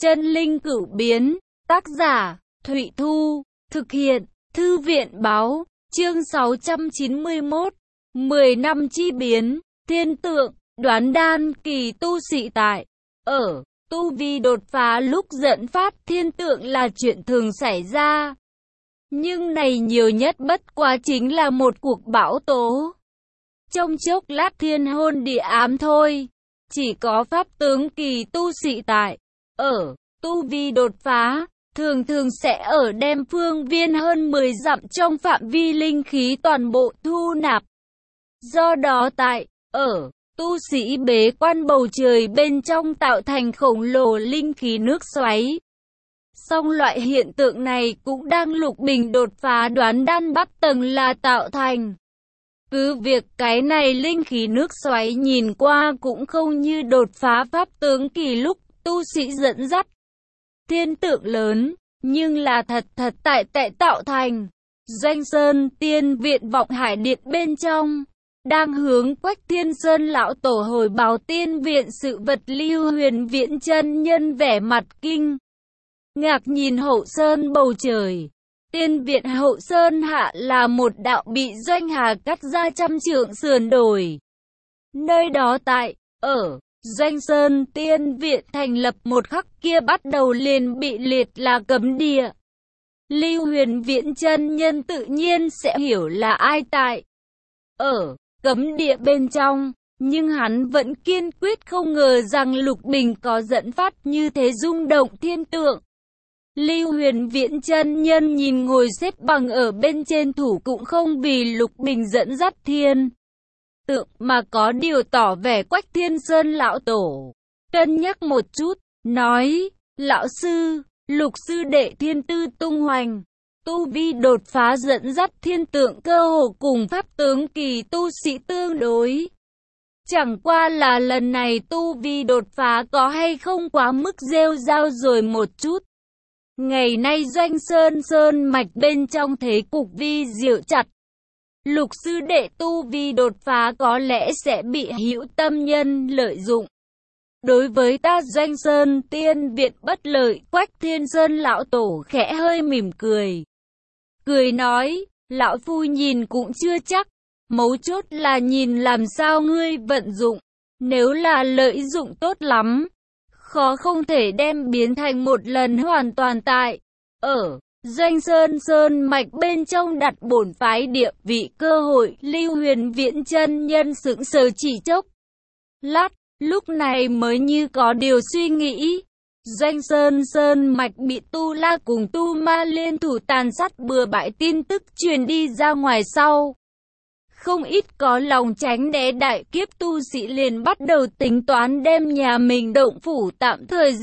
Chân linh cửu biến, tác giả, Thụy Thu, thực hiện, Thư viện Báo, chương 691, 10 năm chi biến, thiên tượng, đoán đan kỳ tu sĩ tại, ở, tu vi đột phá lúc dẫn phát thiên tượng là chuyện thường xảy ra. Nhưng này nhiều nhất bất quá chính là một cuộc bão tố. Trong chốc lát thiên hôn địa ám thôi. Chỉ có pháp tướng kỳ tu sĩ tại, ở, tu vi đột phá, thường sẽ ở đem phương viên hơn 10 dặm trong phạm vi linh khí toàn bộ thu nạp. Do đó tại, ở, tu sĩ bế quan bầu trời bên trong tạo thành khổng lồ linh khí nước xoáy. Song loại hiện tượng này cũng đang lục bình đột phá đoán đan bắt tầng là tạo thành. Cứ việc cái này linh khí nước xoáy nhìn qua cũng không như đột phá pháp tướng kỳ lúc tu sĩ dẫn dắt thiên tượng lớn, nhưng là thật tại tạo thành. Doanh Sơn Tiên Viện Vọng Hải Điện bên trong, đang hướng Quách Thiên Sơn lão tổ hồi báo tiên viện sự vật. Lưu Huyền Viễn chân nhân vẻ mặt kinh ngạc nhìn hậu sơn bầu trời. Tiên viện hậu sơn hạ là một đạo bị Doanh Hà cắt ra 100 trượng sườn đồi. Nơi đó tại, ở, Doanh Sơn Tiên viện thành lập một khắc kia bắt đầu liền bị liệt là cấm địa. Lưu Huyền Viễn chân nhân tự nhiên sẽ hiểu là ai tại, ở, cấm địa bên trong, nhưng hắn vẫn kiên quyết không ngờ rằng Lục Bình có dẫn phát như thế rung động thiên tượng. Lưu Huyền Viễn chân nhân nhìn ngồi xếp bằng ở bên trên thủ cũng không vì Lục Bình dẫn dắt thiên tượng mà có điều tỏ vẻ Quách Thiên Sơn lão tổ. Cân nhắc một chút, nói, lão sư, Lục sư đệ thiên tư tung hoành, tu vi đột phá dẫn dắt thiên tượng cơ hồ cùng pháp tướng kỳ tu sĩ tương đối. Chẳng qua là lần này tu vi đột phá có hay không quá mức rêu rao rồi một chút. Ngày nay Doanh Sơn mạch bên trong thế cục vi diệu chặt. Lục sư đệ tu vi đột phá có lẽ sẽ bị hữu tâm nhân lợi dụng. Đối với ta Doanh Sơn Tiên Viện bất lợi. Quách Thiên Sơn lão tổ khẽ hơi mỉm cười. Cười nói, lão phu nhìn cũng chưa chắc. Mấu chốt là nhìn làm sao ngươi vận dụng. Nếu là lợi dụng tốt lắm, khó không thể đem biến thành một lần hoàn toàn tại, ở, Doanh Sơn mạch bên trong đặt bổn phái địa vị cơ hội. Lưu Huyền Viễn chân nhân sững sờ chỉ chốc lát, lúc này mới như có điều suy nghĩ. Doanh Sơn mạch bị Tu La cùng Tu Ma liên thủ tàn sát bừa bãi tin tức truyền đi ra ngoài sau. Không ít có lòng tránh né đại kiếp tu sĩ liền bắt đầu tính toán đem nhà mình động phủ tạm thời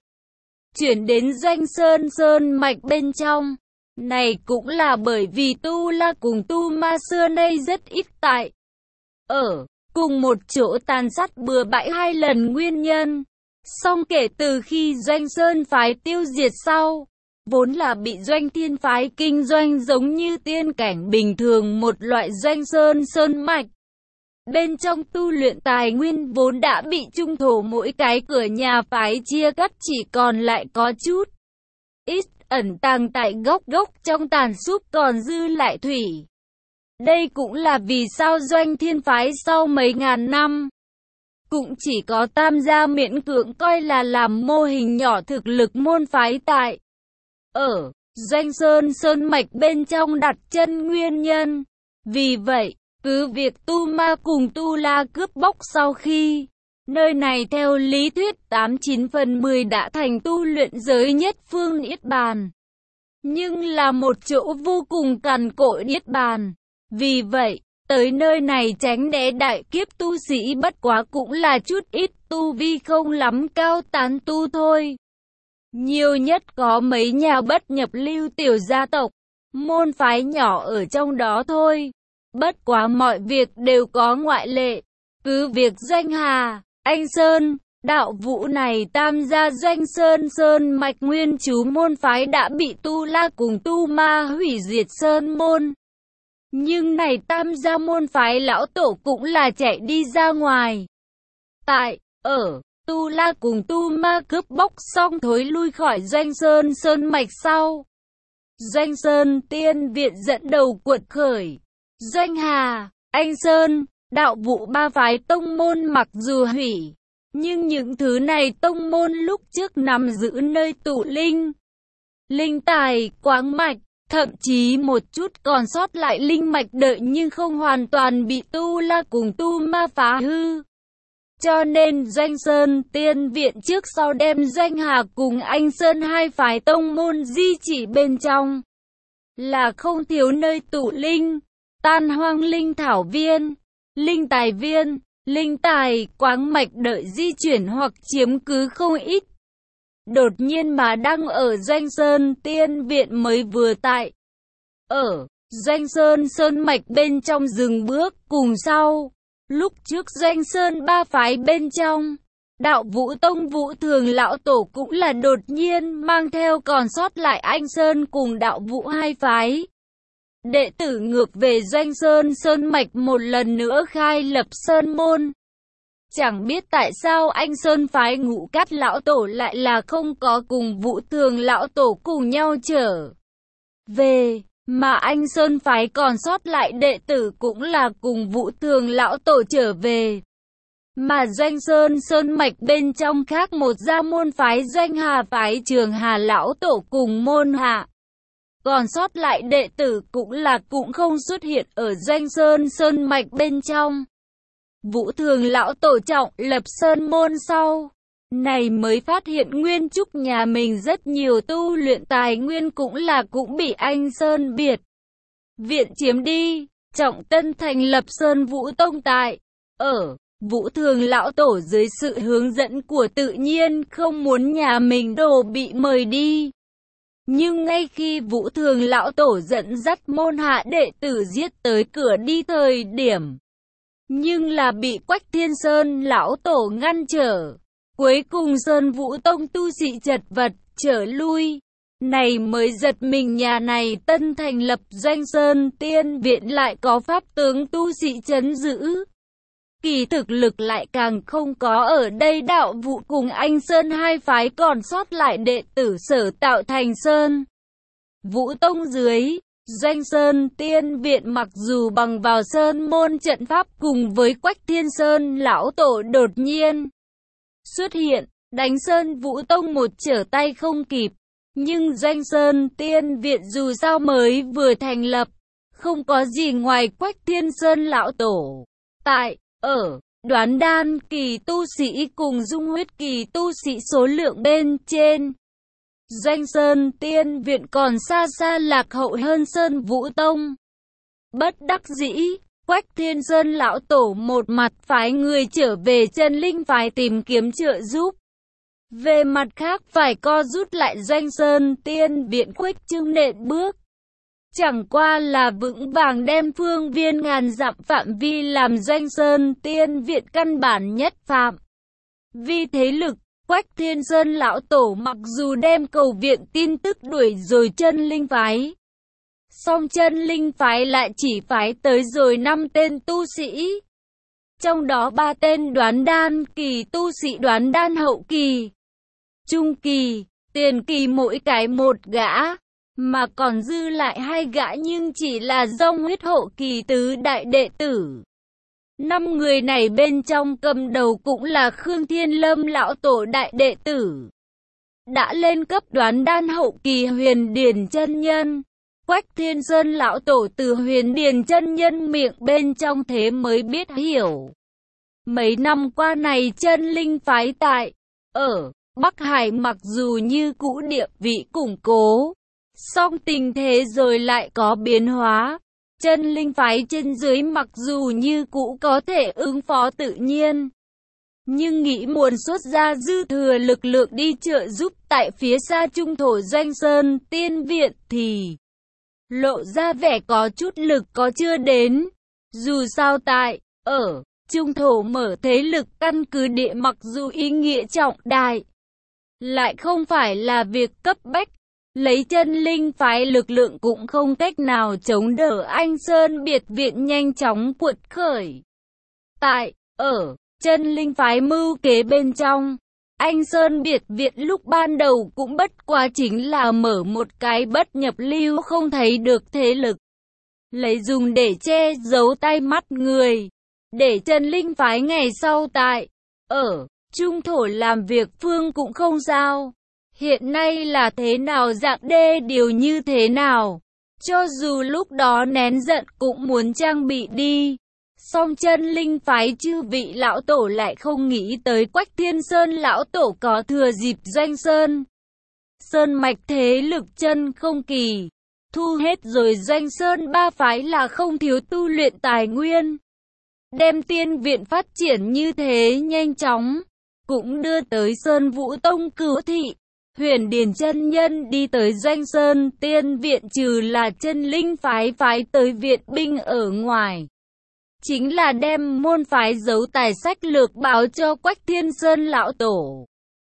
chuyển đến Doanh Sơn mạch bên trong. Này cũng là bởi vì Tu La cùng Tu Ma xưa nay rất ít tại, ở, cùng một chỗ tàn sát bừa bãi 2 lần nguyên nhân. Song kể từ khi Doanh Sơn phái tiêu diệt sau, vốn là bị Doanh Thiên phái kinh doanh giống như tiên cảnh bình thường một loại. Doanh Sơn mạch bên trong tu luyện tài nguyên vốn đã bị trung thổ mỗi cái cửa nhà phái chia cắt, chỉ còn lại có chút ít ẩn tàng tại góc trong tàn súp còn dư lại thủy. Đây cũng là vì sao Doanh Thiên phái sau mấy ngàn năm cũng chỉ có tam gia miễn cưỡng coi là làm mô hình nhỏ thực lực môn phái tại, ở, Doanh Sơn mạch bên trong đặt chân nguyên nhân. Vì vậy, cứ việc Tu Ma cùng Tu La cướp bóc sau khi, nơi này theo lý thuyết 89 phần 10 đã thành tu luyện giới nhất phương niết bàn. Nhưng là một chỗ vô cùng cằn cỗi niết bàn. Vì vậy, tới nơi này tránh né đại kiếp tu sĩ bất quá cũng là chút ít tu vi không lắm cao tán tu thôi. Nhiều nhất có mấy nhà bất nhập lưu tiểu gia tộc, môn phái nhỏ ở trong đó thôi. Bất quá mọi việc đều có ngoại lệ. Cứ việc Doanh Hà, Anh Sơn, Đạo Vũ này tam gia Doanh Sơn mạch nguyên chú môn phái đã bị Tu La cùng Tu Ma hủy diệt sơn môn. Nhưng này tam gia môn phái lão tổ cũng là chạy đi ra ngoài. Tại, ở, Tu La cùng Tu Ma cướp bóc xong thối lui khỏi Doanh Sơn Sơn Mạch sau. Doanh Sơn Tiên Viện dẫn đầu cuột khởi. Doanh Hà, Anh Sơn, Đạo Vũ ba phái tông môn mặc dù hủy, nhưng những thứ này tông môn lúc trước nắm giữ nơi tụ linh tài, quáng mạch, thậm chí một chút còn sót lại linh mạch đợi nhưng không hoàn toàn bị Tu La cùng Tu Ma phá hư. Cho nên Doanh Sơn Tiên Viện trước sau đem Doanh Hà cùng Anh Sơn hai phái tông môn di chỉ bên trong, là không thiếu nơi tụ linh, tan hoang linh thảo viên, linh tài viên, linh tài, quáng mạch đợi di chuyển hoặc chiếm cứ không ít. Đột nhiên mà đang ở Doanh Sơn Tiên Viện mới vừa tại. Ở Doanh Sơn Sơn Mạch bên trong dừng bước cùng sau. Lúc trước Doanh Sơn ba phái bên trong, Đạo Vũ Tông Vũ Thường Lão Tổ cũng là đột nhiên mang theo còn sót lại Anh Sơn cùng Đạo Vũ hai phái. Đệ tử ngược về Doanh Sơn Sơn Mạch một lần nữa khai lập Sơn Môn. Chẳng biết tại sao Anh Sơn phái Ngũ Cát Lão Tổ lại là không có cùng Vũ Thường Lão Tổ cùng nhau trở về, mà Anh Sơn phái còn sót lại đệ tử cũng là cùng Vũ Thường Lão Tổ trở về. Mà Doanh Sơn Sơn Mạch bên trong khác một gia môn phái Doanh Hà phái Trường Hà Lão Tổ cùng môn hạ. Còn sót lại đệ tử cũng không xuất hiện ở Doanh Sơn Sơn Mạch bên trong. Vũ Thường Lão Tổ trọng lập Sơn Môn sau, này mới phát hiện Nguyên Trúc nhà mình rất nhiều tu luyện tài nguyên cũng bị Anh Sơn biệt viện chiếm đi. Trọng tân thành lập Sơn Vũ Tông tại ở Vũ Thường Lão Tổ dưới sự hướng dẫn của tự nhiên không muốn nhà mình đồ bị mời đi. Nhưng ngay khi Vũ Thường Lão Tổ dẫn dắt môn hạ đệ tử giết tới cửa đi thời điểm, nhưng là bị Quách Thiên Sơn Lão Tổ ngăn trở. Cuối cùng Sơn Vũ Tông tu sĩ chật vật trở lui. Này mới giật mình nhà này tân thành lập Doanh Sơn Tiên Viện lại có pháp tướng tu sĩ trấn giữ. Kỳ thực lực lại càng không có ở đây. Đạo Vũ cùng Anh Sơn hai phái còn sót lại đệ tử sở tạo thành Sơn Vũ Tông dưới. Doanh Sơn Tiên Viện mặc dù bằng vào Sơn Môn trận pháp cùng với Quách Thiên Sơn Lão Tổ đột nhiên xuất hiện, đánh Sơn Vũ Tông một trở tay không kịp. Nhưng Doanh Sơn Tiên Viện dù sao mới vừa thành lập, không có gì ngoài Quách Thiên Sơn Lão Tổ tại ở. Đoán đan kỳ tu sĩ cùng dung huyết kỳ tu sĩ số lượng bên trên, Doanh Sơn Tiên Viện còn xa xa lạc hậu hơn Sơn Vũ Tông. Bất đắc dĩ, Quách Thiên Sơn Lão Tổ một mặt phái người trở về Chân Linh phái tìm kiếm trợ giúp, về mặt khác phải co rút lại Doanh Sơn Tiên Viện khuếch trương nện bước. Chẳng qua là vững vàng đem phương viên ngàn dặm phạm vi làm Doanh Sơn Tiên Viện căn bản nhất phạm. Vì thế lực, Quách Thiên Sơn Lão Tổ mặc dù đem cầu viện tin tức đuổi rồi Chân Linh phái, song Chân Linh phái lại chỉ phái tới rồi 5 tên tu sĩ. Trong đó 3 tên đoán đan kỳ tu sĩ đoán đan hậu kỳ, trung kỳ, tiền kỳ mỗi cái một gã, mà còn dư lại 2 gã nhưng chỉ là dòng huyết hậu kỳ tứ đại đệ tử. 5 người này bên trong cầm đầu cũng là Khương Thiên Lâm Lão Tổ đại đệ tử, đã lên cấp đoán đan hậu kỳ Huyền Điền chân nhân. Quách Thiên Sơn Lão Tổ từ Huyền Điền chân nhân miệng bên trong thế mới biết hiểu. Mấy năm qua này Chân Linh phái tại ở Bắc Hải mặc dù như cũ địa vị củng cố, song tình thế rồi lại có biến hóa. Chân Linh phái trên dưới mặc dù như cũ có thể ứng phó tự nhiên, nhưng nghĩ muốn xuất ra dư thừa lực lượng đi trợ giúp tại phía xa trung thổ Doanh Sơn Tiên Viện thì lộ ra vẻ có chút lực có chưa đến. Dù sao tại ở trung thổ mở thế lực căn cứ địa mặc dù ý nghĩa trọng đại, lại không phải là việc cấp bách. Lấy Chân Linh phái lực lượng cũng không cách nào chống đỡ Anh Sơn biệt viện nhanh chóng cuột khởi. Tại ở Chân linh phái mưu kế bên trong. Anh Sơn biệt viện lúc ban đầu cũng bất quá chính là mở một cái bất nhập lưu không thấy được thế lực. Lấy dùng để che giấu tay mắt người. Để chân linh phái ngày sau tại, ở, trung thổ làm việc phương cũng không sao. Hiện nay là thế nào dạng đê điều như thế nào. Cho dù lúc đó nén giận cũng muốn trang bị đi. Song chân linh phái chư vị lão tổ lại không nghĩ tới Quách Thiên Sơn lão tổ có thừa dịp doanh sơn. Sơn mạch thế lực chân không kỳ. Thu hết rồi doanh sơn ba phái là không thiếu tu luyện tài nguyên. Đem tiên viện phát triển như thế nhanh chóng. Cũng đưa tới Sơn Vũ Tông cứu thị. Huyền Điền chân nhân đi tới doanh sơn tiên viện trừ là chân linh phái phái tới viện binh ở ngoài. Chính là đem môn phái giấu tài sách lược báo cho Quách Thiên Sơn lão tổ.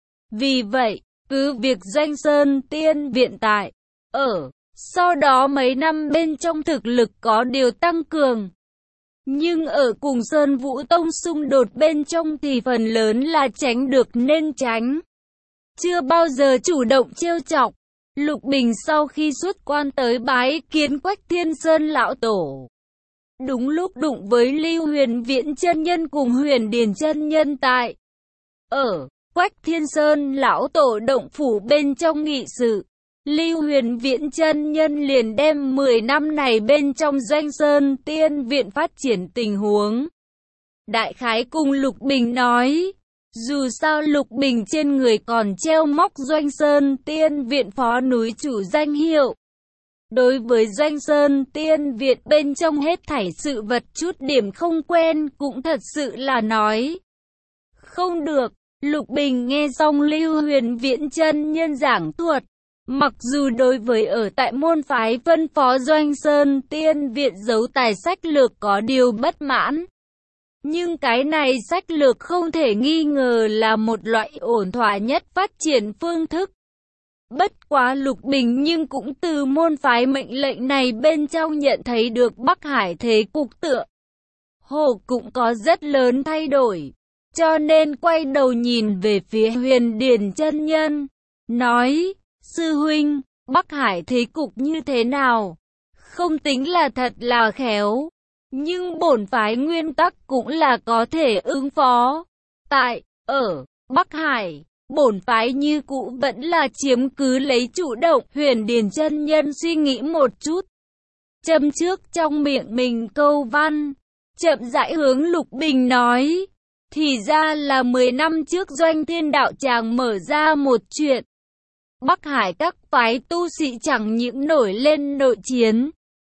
Vì vậy, cứ việc doanh sơn tiên viện tại, ở, sau đó mấy năm bên trong thực lực có điều tăng cường. Nhưng ở cùng Sơn Vũ Tông xung đột bên trong thì phần lớn là tránh được nên tránh. Chưa bao giờ chủ động trêu chọc. Lục Bình sau khi xuất quan tới bái kiến Quách Thiên Sơn lão tổ. Đúng lúc đụng với Lưu Huyền Viễn chân nhân cùng Huyền Điền chân nhân tại, ở, Quách Thiên Sơn lão tổ động phủ bên trong nghị sự. Lưu Huyền Viễn chân nhân liền đem 10 năm này bên trong doanh sơn tiên viện phát triển tình huống. Đại khái cùng Lục Bình nói, dù sao Lục Bình trên người còn treo móc doanh sơn tiên viện phó núi chủ danh hiệu. Đối với doanh sơn tiên viện bên trong hết thảy sự vật chút điểm không quen cũng thật sự là nói không được. Lục Bình nghe xong Lưu Huyền Viễn chân nhân giảng thuật. Mặc dù đối với ở tại môn phái phân phó doanh sơn tiên viện giấu tài sách lược có điều bất mãn. Nhưng cái này sách lược không thể nghi ngờ là một loại ổn thỏa nhất phát triển phương thức. Bất quá Lục Bình nhưng cũng từ môn phái mệnh lệnh này bên trong nhận thấy được Bắc Hải thế cục tựa hồ cũng có rất lớn thay đổi. Cho nên quay đầu nhìn về phía Huyền Điền chân nhân, nói, sư huynh, Bắc Hải thế cục như thế nào? Không tính là thật là khéo, nhưng bổn phái nguyên tắc cũng là có thể ứng phó. Tại, ở, Bắc Hải, bổn phái như cũ vẫn là chiếm cứ lấy chủ động. Huyền Điền chân nhân suy nghĩ một chút, châm trước trong miệng mình câu văn, chậm rãi hướng Lục Bình nói, thì ra là 10 năm trước Doanh Thiên đạo tràng mở ra một chuyện. Bắc Hải các phái tu sĩ chẳng những nổi lên nội chiến.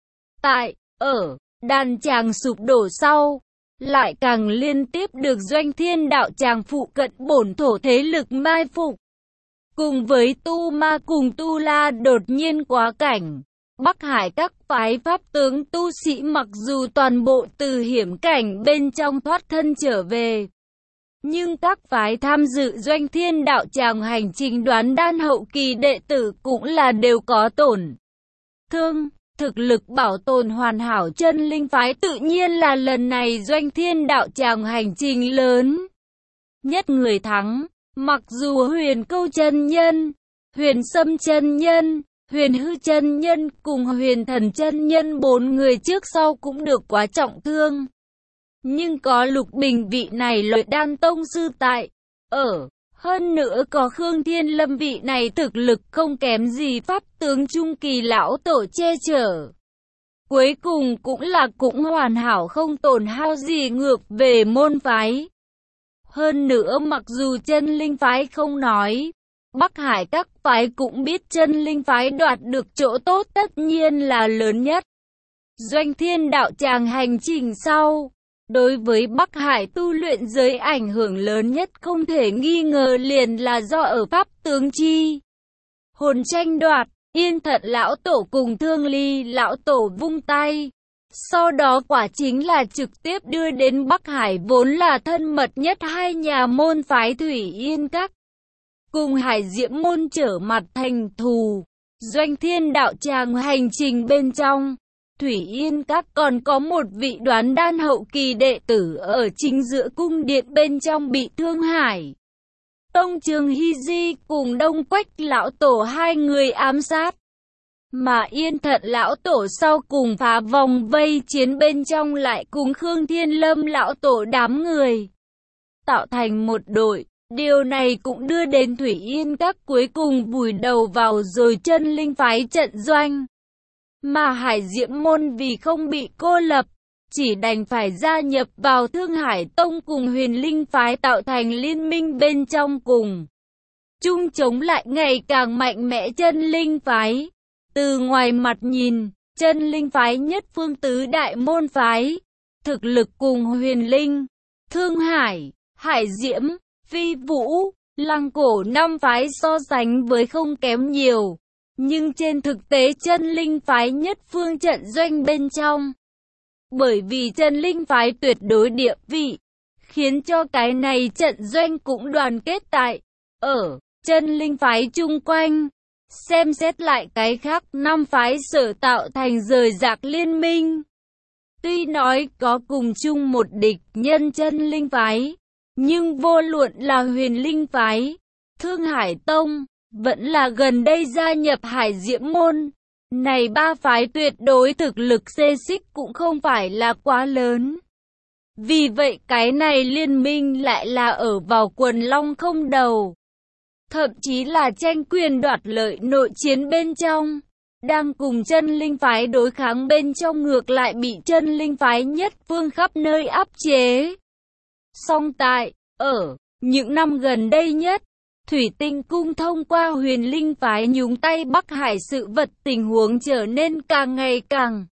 Tại, ở, đàn tràng sụp đổ sau, lại càng liên tiếp được Doanh Thiên đạo tràng phụ cận bổn thổ thế lực mai phục. Cùng với Tu Ma cùng Tu La đột nhiên quá cảnh, Bắc Hải các phái pháp tướng tu sĩ mặc dù toàn bộ từ hiểm cảnh bên trong thoát thân trở về, nhưng các phái tham dự Doanh Thiên đạo tràng hành trình đoán đan hậu kỳ đệ tử cũng là đều có tổn thương. Thực lực bảo tồn hoàn hảo chân linh phái tự nhiên là lần này Doanh Thiên đạo tràng hành trình lớn nhất người thắng. Mặc dù Huyền Câu chân nhân, Huyền Sâm chân nhân, Huyền Hư chân nhân cùng Huyền Thần chân nhân 4 người trước sau cũng được quá trọng thương. Nhưng có Lục Bình vị này luyện đan tông sư tại, ở, hơn nữa có Khương Thiên Lâm vị này thực lực không kém gì pháp tướng trung kỳ lão tổ che chở. Cuối cùng cũng hoàn hảo không tổn hao gì ngược về môn phái. Hơn nữa mặc dù chân linh phái không nói, Bắc Hải các phái cũng biết chân linh phái đoạt được chỗ tốt tất nhiên là lớn nhất. Doanh Thiên đạo tràng hành trình sau, đối với Bắc Hải tu luyện giới ảnh hưởng lớn nhất không thể nghi ngờ liền là do ở pháp tướng chi hồn tranh đoạt. Yên Thận lão tổ cùng Thương Ly lão tổ vung tay, sau đó quả chính là trực tiếp đưa đến Bắc Hải vốn là thân mật nhất hai nhà môn phái Thủy Yên Các cùng Hải Diễm môn trở mặt thành thù. Doanh Thiên đạo tràng hành trình bên trong, Thủy Yên Các còn có một vị Đoán Đan hậu kỳ đệ tử ở chính giữa cung điện bên trong bị Thương Hải Tông Trường Hy Di cùng Đông Quách lão tổ hai người ám sát. Mà Yên Thận lão tổ sau cùng phá vòng vây chiến bên trong lại cùng Khương Thiên Lâm lão tổ đám người tạo thành một đội. Điều này cũng đưa đến Thủy Yên Các cuối cùng vùi đầu vào rồi Chân Linh phái trận doanh. Mà Hải Diễm môn vì không bị cô lập, chỉ đành phải gia nhập vào Thương Hải Tông cùng Huyền Linh phái tạo thành liên minh bên trong cùng chung chống lại ngày càng mạnh mẽ Chân Linh phái. Từ ngoài mặt nhìn, Chân Linh phái nhất phương tứ đại môn phái, thực lực cùng Huyền Linh, Thương Hải, Hải Diễm, Phi Vũ, Lăng Cổ năm phái so sánh với không kém nhiều. Nhưng trên thực tế Chân Linh phái nhất phương trận doanh bên trong. Bởi vì Chân Linh phái tuyệt đối địa vị, khiến cho cái này trận doanh cũng đoàn kết tại ở Chân Linh phái chung quanh. Xem xét lại cái khác năm phái sở tạo thành rời rạc liên minh. Tuy nói có cùng chung một địch nhân Chân Linh phái, nhưng vô luận là Huyền Linh phái, Thương Hải Tông, vẫn là gần đây gia nhập Hải Diễm môn. Này ba phái tuyệt đối thực lực xê xích cũng không phải là quá lớn. Vì vậy cái này liên minh lại là ở vào quần long không đầu. Thậm chí là tranh quyền đoạt lợi nội chiến bên trong. Đang cùng Chân Linh phái đối kháng bên trong ngược lại bị Chân Linh phái nhất phương khắp nơi áp chế. Song tại, ở những năm gần đây nhất, Thủy Tinh Cung thông qua Huyền Linh phái nhúng tay Bắc Hải sự vật tình huống trở nên càng ngày càng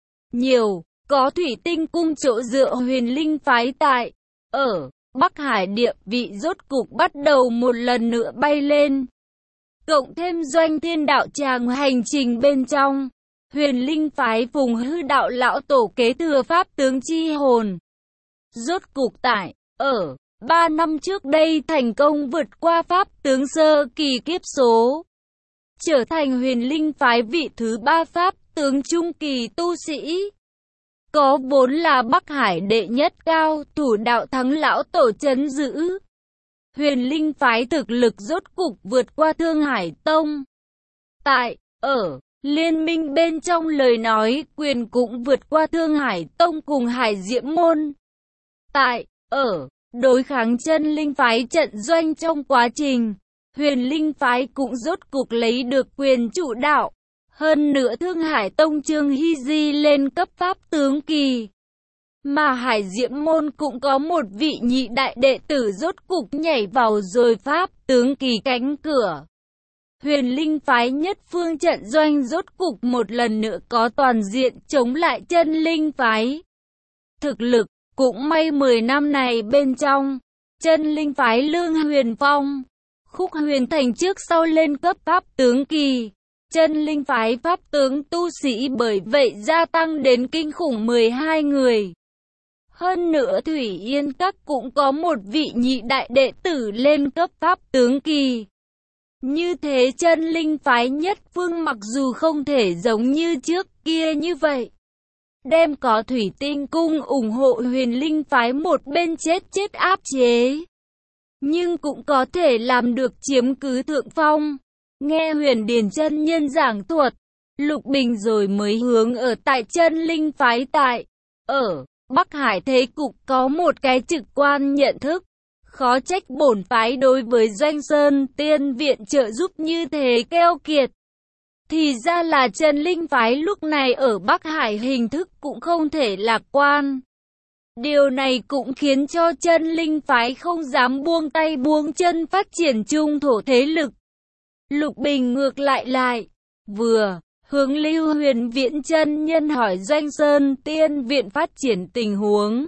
nhiều. Có Thủy Tinh Cung chỗ dựa Huyền Linh phái tại, ở Bắc Hải địa vị rốt cục bắt đầu một lần nữa bay lên. Cộng thêm Doanh Thiên đạo tràng hành trình bên trong, Huyền Linh phái Phùng Hư đạo lão tổ kế thừa pháp tướng chi hồn. Rốt cục tại, ở 3 năm trước đây thành công vượt qua pháp tướng sơ kỳ kiếp số, trở thành Huyền Linh phái vị thứ 3 pháp tướng trung kỳ tu sĩ. Có vốn là Bắc Hải đệ nhất cao thủ đạo thắng lão tổ trấn giữ. Huyền Linh phái thực lực rốt cục vượt qua Thương Hải Tông. Tại, ở liên minh bên trong lời nói quyền cũng vượt qua Thương Hải Tông cùng Hải Diễm môn. Tại, ở đối kháng Chân Linh phái trận doanh trong quá trình, Huyền Linh phái cũng rốt cục lấy được quyền chủ đạo. Hơn nữa Thương Hải Tông Trường Hy Di lên cấp pháp tướng kỳ. Mà Hải Diễm môn cũng có một vị nhị đại đệ tử rốt cục nhảy vào rồi pháp tướng kỳ cánh cửa. Huyền Linh phái nhất phương trận doanh rốt cục một lần nữa có toàn diện chống lại Chân Linh phái. Thực lực, cũng may 10 năm này bên trong, Chân Linh phái Lương Huyền Phong, Khúc Huyền Thành trước sau lên cấp pháp tướng kỳ. Chân Linh phái pháp tướng tu sĩ bởi vậy gia tăng đến kinh khủng 12 người. Hơn nữa Thủy Yên Các cũng có một vị nhị đại đệ tử lên cấp pháp tướng kỳ. Như thế Chân Linh phái nhất phương mặc dù không thể giống như trước kia như vậy, đem có Thủy Tinh Cung ủng hộ Huyền Linh phái một bên chết áp chế, nhưng cũng có thể làm được chiếm cứ thượng phong. Nghe Huyền Điền chân nhân giảng thuật, Lục Bình rồi mới hướng ở tại Chân Linh phái tại, ở Bắc Hải thế cục có một cái trực quan nhận thức. Khó trách bổn phái đối với Doanh Sơn Tiên Viện trợ giúp như thế keo kiệt. Thì ra là Chân Linh phái lúc này ở Bắc Hải hình thức cũng không thể lạc quan. Điều này cũng khiến cho Chân Linh phái không dám buông tay buông chân phát triển trung thổ thế lực. Lục Bình ngược lại, vừa hướng Lưu Huyền Viễn chân nhân hỏi Doanh Sơn Tiên Viện phát triển tình huống.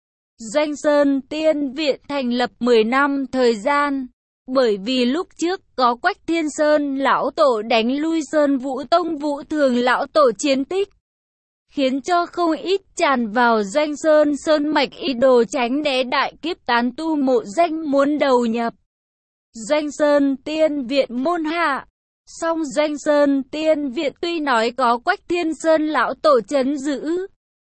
Doanh Sơn Tiên Viện thành lập 10 năm thời gian, bởi vì lúc trước có Quách Thiên Sơn lão tổ đánh lui Sơn Vũ Tông Vũ Thường lão tổ chiến tích, khiến cho không ít tràn vào Doanh Sơn mạch ý đồ tránh né đại kiếp tán tu mộ danh muốn đầu nhập Doanh Sơn Tiên Viện môn hạ. Song Doanh Sơn Tiên Viện tuy nói có Quách Thiên Sơn lão tổ trấn giữ,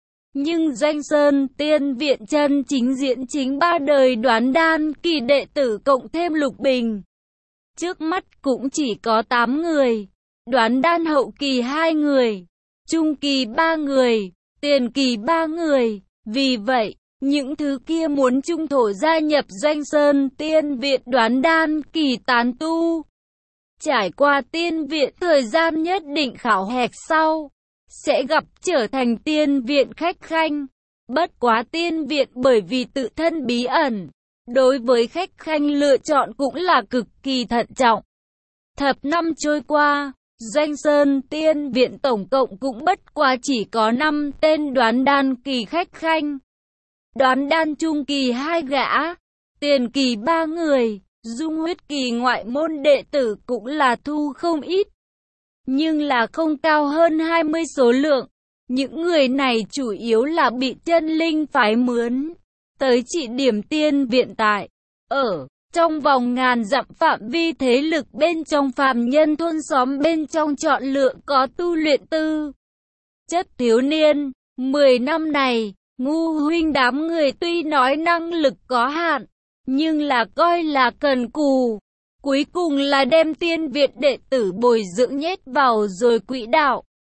nhưng Doanh Sơn Tiên Viện chân chính diễn chính ba đời Đoán Đan kỳ đệ tử cộng thêm Lục Bình. Trước mắt cũng chỉ có 8 người, Đoán Đan hậu kỳ 2 người, trung kỳ 3 người, tiền kỳ 3 người. Vì vậy, những thứ kia muốn trung thổ gia nhập Doanh Sơn Tiên Viện Đoán Đan kỳ tán tu. Trải qua tiên viện thời gian nhất định khảo hạch sau, sẽ gặp trở thành tiên viện khách khanh. Bất quá tiên viện bởi vì tự thân bí ẩn, đối với khách khanh lựa chọn cũng là cực kỳ thận trọng. Thập năm trôi qua, Doanh Sơn Tiên Viện tổng cộng cũng bất quá chỉ có 5 tên Đoán Đan kỳ khách khanh. Đoán Đan trung kỳ 2 gã, tiền kỳ 3 người, dung huyết kỳ ngoại môn đệ tử cũng là thu không ít, nhưng là không cao hơn 20 số lượng. Những người này chủ yếu là bị chân linh phái mướn tới trị điểm tiên viện tại ở trong vòng ngàn dặm phạm vi thế lực bên trong phàm nhân thôn xóm bên trong chọn lựa có tu luyện tư chất thiếu niên. 10 năm này, Ngu huynh đám người tuy nói năng lực có hạn, nhưng là coi là cần cù. Cuối cùng là đem tiên viện đệ tử bồi dưỡng nhét vào rồi quỹ đạo.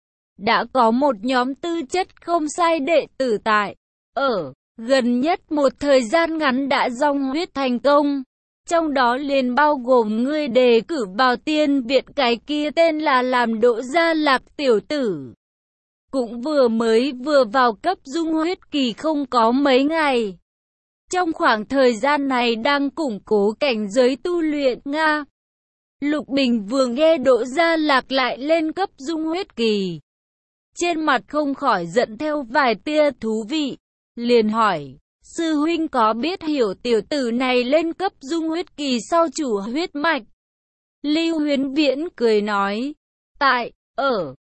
Đã có một nhóm tư chất không sai đệ tử tại ở gần nhất một thời gian ngắn đã dòng huyết thành công. Trong đó liền bao gồm người đề cử vào tiên viện cái kia tên là làm Đỗ Gia Lạc tiểu tử. Cũng vừa vào cấp dung huyết kỳ không có mấy ngày. Trong khoảng thời gian này đang củng cố cảnh giới tu luyện Nga. Lục Bình vừa nghe Đỗ Gia Lạc lại lên cấp dung huyết kỳ, trên mặt không khỏi giận theo vài tia thú vị, liền hỏi, sư huynh có biết hiểu tiểu tử này lên cấp dung huyết kỳ sau chủ huyết mạch? Lưu Huyến Viễn cười nói, tại ở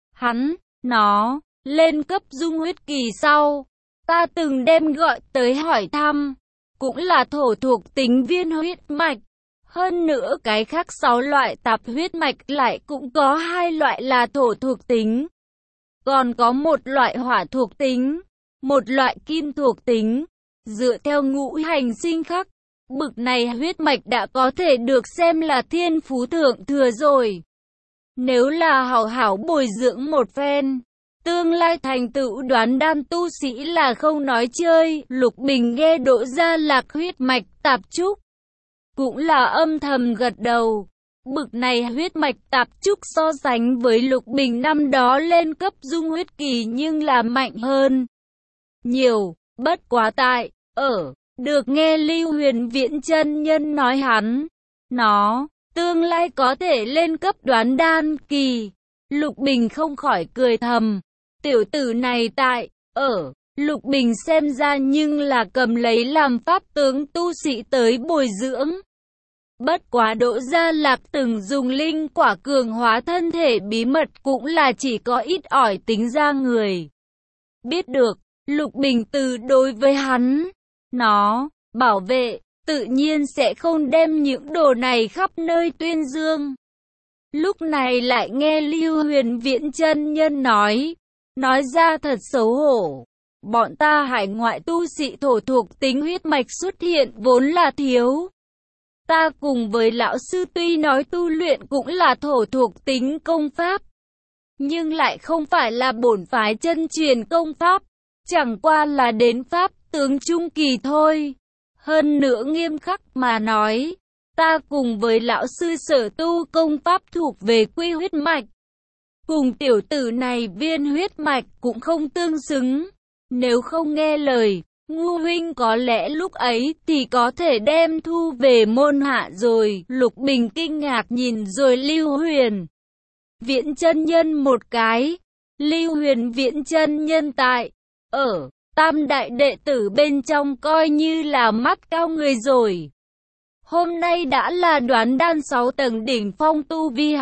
nó lên cấp dung huyết kỳ sau, ta từng đem gọi tới hỏi thăm, cũng là thổ thuộc tính viên huyết mạch. Hơn nữa cái khác 6 loại tạp huyết mạch lại cũng có 2 loại là thổ thuộc tính. Còn có một loại hỏa thuộc tính, một loại kim thuộc tính. Dựa theo ngũ hành sinh khắc, bực này huyết mạch đã có thể được xem là thiên phú thượng thừa rồi. Nếu là hảo hảo bồi dưỡng một phen, tương lai thành tựu Đoán Đan tu sĩ là không nói chơi. Lục Bình nghe Đỗ Gia Lạc huyết mạch tạp trúc, cũng là âm thầm gật đầu. Bực này huyết mạch tạp trúc so sánh với Lục Bình năm đó lên cấp dung huyết kỳ nhưng là mạnh hơn nhiều. Bất quá tại được nghe Lưu Huyền Viễn chân nhân nói nó tương lai có thể lên cấp Đoán Đan kỳ. Lục Bình không khỏi cười thầm, tiểu tử này tại Lục Bình xem ra nhưng là cầm lấy làm pháp tướng tu sĩ tới bồi dưỡng. Bất quá Đỗ Gia Lạc từng dùng linh quả cường hóa thân thể bí mật cũng là chỉ có ít ỏi tính ra người biết được. Lục Bình từ đối với nó bảo vệ, tự nhiên sẽ không đem những đồ này khắp nơi tuyên dương. Lúc này lại nghe Lưu Huyền Viễn chân nhân nói ra thật xấu hổ. Bọn ta hải ngoại tu sĩ thổ thuộc tính huyết mạch xuất hiện vốn là thiếu. Ta cùng với lão sư tuy nói tu luyện cũng là thổ thuộc tính công pháp, nhưng lại không phải là bổn phái chân truyền công pháp, chẳng qua là đến pháp tướng trung kỳ thôi. Hơn nữa nghiêm khắc mà nói, ta cùng với lão sư sở tu công pháp thuộc về quy huyết mạch, cùng tiểu tử này viên huyết mạch cũng không tương xứng. Nếu không nghe lời, Ngu huynh có lẽ lúc ấy thì có thể đem thu về môn hạ rồi. Lục Bình kinh ngạc nhìn rồi Lưu Huyền Viễn chân nhân một cái. Lưu Huyền Viễn chân nhân tại tam đại đệ tử bên trong coi như là mắt cao người rồi. Hôm nay đã là Đoán Đan 6 tầng đỉnh phong tu vi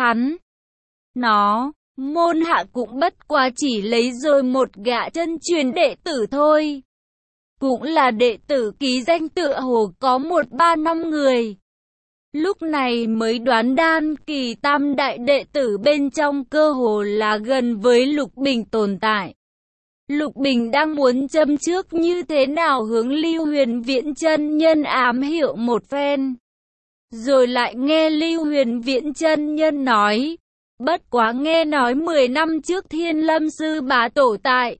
nó môn hạ cũng bất quá chỉ lấy rồi một gã chân truyền đệ tử thôi. Cũng là đệ tử ký danh tựa hồ có 1-3 năm người. Lúc này mới đoán đan kỳ tam đại đệ tử bên trong cơ hồ là gần với Lục Bình tồn tại. Lục Bình đang muốn châm trước như thế nào hướng Lưu Huyền Viễn chân nhân ám hiệu một phen. Rồi lại nghe Lưu Huyền Viễn chân nhân nói, bất quá nghe nói 10 năm trước Thiên Lâm sư bá tổ tại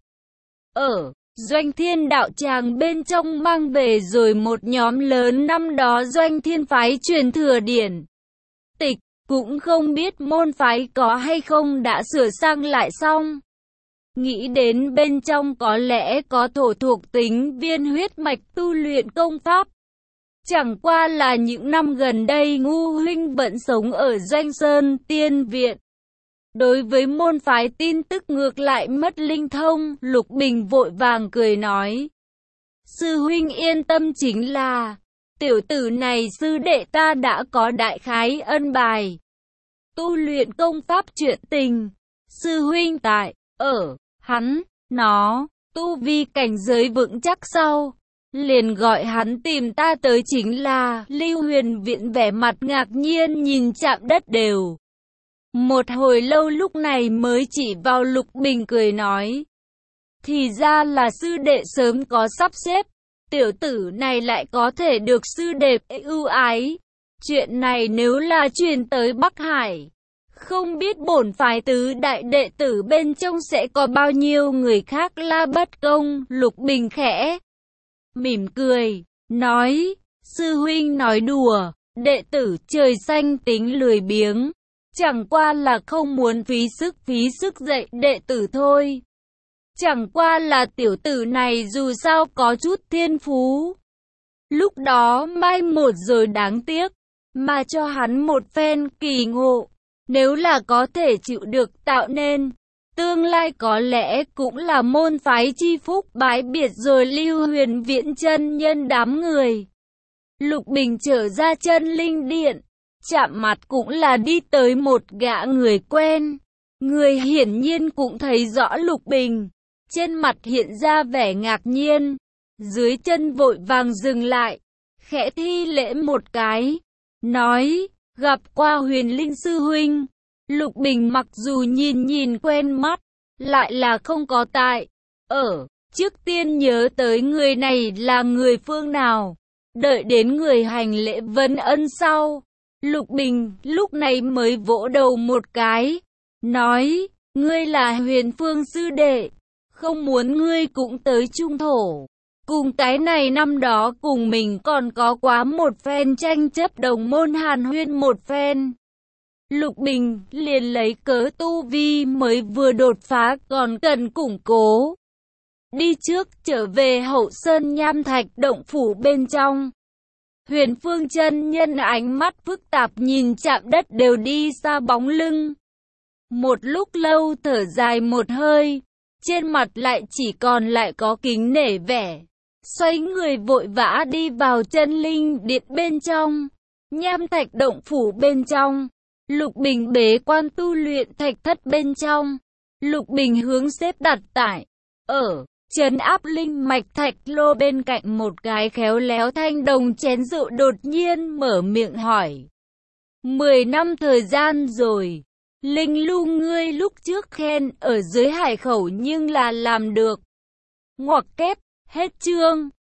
ở Doanh Thiên đạo tràng bên trong mang về rồi một nhóm lớn năm đó Doanh Thiên phái truyền thừa điển tịch, cũng không biết môn phái có hay không đã sửa sang lại xong. Nghĩ đến bên trong có lẽ có thổ thuộc tính viên huyết mạch tu luyện công pháp. Chẳng qua là những năm gần đây Ngu huynh vẫn sống ở Doanh Sơn Tiên Viện. Đối với môn phái tin tức ngược lại mất linh thông, Lục Bình vội vàng cười nói. Sư huynh yên tâm, chính là tiểu tử này sư đệ ta đã có đại khái ân bài. Tu luyện công pháp chuyện tình, sư huynh tại, ở, hắn, nó, tu vi cảnh giới vững chắc sau. Liền gọi hắn tìm ta tới chính là. Lưu Huyền Viễn vẻ mặt ngạc nhiên nhìn chạm đất đều. Một hồi lâu lúc này mới chỉ vào Lục Bình cười nói. Thì ra là sư đệ sớm có sắp xếp. Tiểu tử này lại có thể được sư đệ ưu ái. Chuyện này nếu là truyền tới Bắc Hải, không biết bổn phái tứ đại đệ tử bên trong sẽ có bao nhiêu người khác la bất công. Lục Bình khẽ mỉm cười, nói, sư huynh nói đùa, đệ tử trời xanh tính lười biếng, chẳng qua là không muốn phí sức dạy đệ tử thôi. Chẳng qua là tiểu tử này dù sao có chút thiên phú. Lúc đó mai một rồi đáng tiếc, mà cho hắn một phen kỳ ngộ, nếu là có thể chịu được tạo nên. Tương lai có lẽ cũng là môn phái chi phúc. Bái biệt rồi Lưu Huyền Viễn chân nhân đám người. Lục Bình trở ra chân linh điện, chạm mặt cũng là đi tới một gã người quen. Người hiển nhiên cũng thấy rõ Lục Bình, trên mặt hiện ra vẻ ngạc nhiên, dưới chân vội vàng dừng lại, khẽ thi lễ một cái, nói, gặp qua Huyền Linh sư huynh. Lục Bình mặc dù nhìn quen mắt, lại là không có tại ở. Trước tiên nhớ tới người này là người phương nào, đợi đến người hành lễ vấn ân sau. Lục Bình lúc này mới vỗ đầu một cái, nói, ngươi là Huyền Phương sư đệ, không muốn ngươi cũng tới trung thổ. Cùng cái này năm đó cùng mình còn có quá một phen tranh chấp đồng môn hàn huyên một phen. Lục Bình liền lấy cớ tu vi mới vừa đột phá còn cần củng cố. Đi trước trở về Hậu Sơn Nham Thạch động phủ bên trong. Huyền Phương chân nhân ánh mắt phức tạp nhìn chạm đất đều đi xa bóng lưng. Một lúc lâu thở dài một hơi, trên mặt lại chỉ còn lại có kính nể vẻ. Xoay người vội vã đi vào chân linh điện bên trong. Nham Thạch động phủ bên trong. Lục Bình bế quan tu luyện thạch thất bên trong. Lục Bình hướng xếp đặt tại ở trấn áp linh mạch thạch lô bên cạnh một cái khéo léo thanh đồng chén rượu, đột nhiên mở miệng hỏi. 10 năm thời gian rồi, Linh Lu ngươi lúc trước khen ở dưới hải khẩu nhưng là làm được. Ngoặc kép, hết chương.